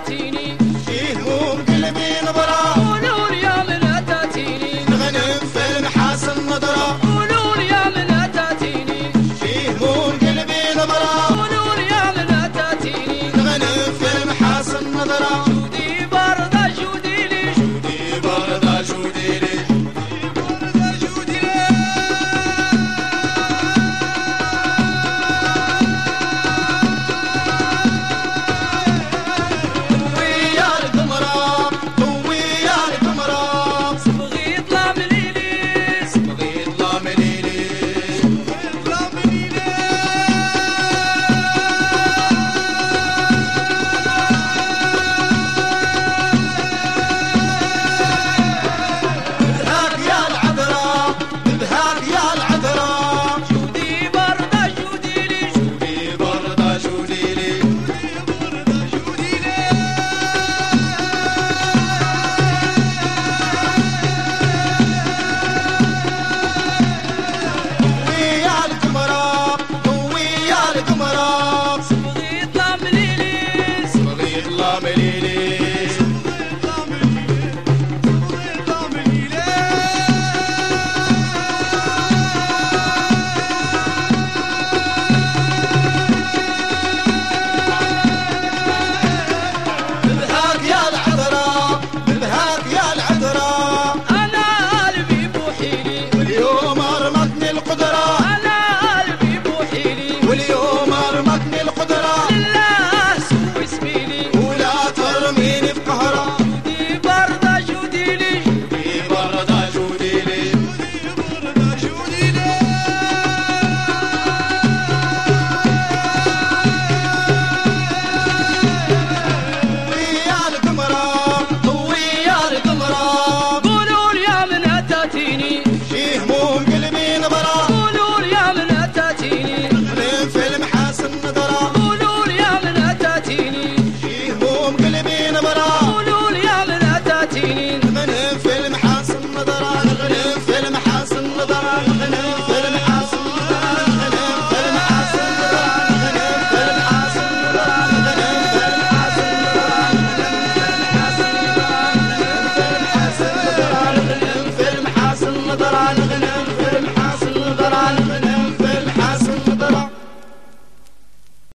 أتاتيني فيه هموم قلبي نظرة قولوا لي يا من أتاتيني نغنم في المحاسن نظرة قولوا لي يا من أتاتيني فيه هموم قلبي نظرة قولوا لي يا من أتاتيني نغنم في المحاسن نظرة جودي باردة جودي لي جودي باردة جودي لي صبغي طلع مليلي صبغي طلع مليلي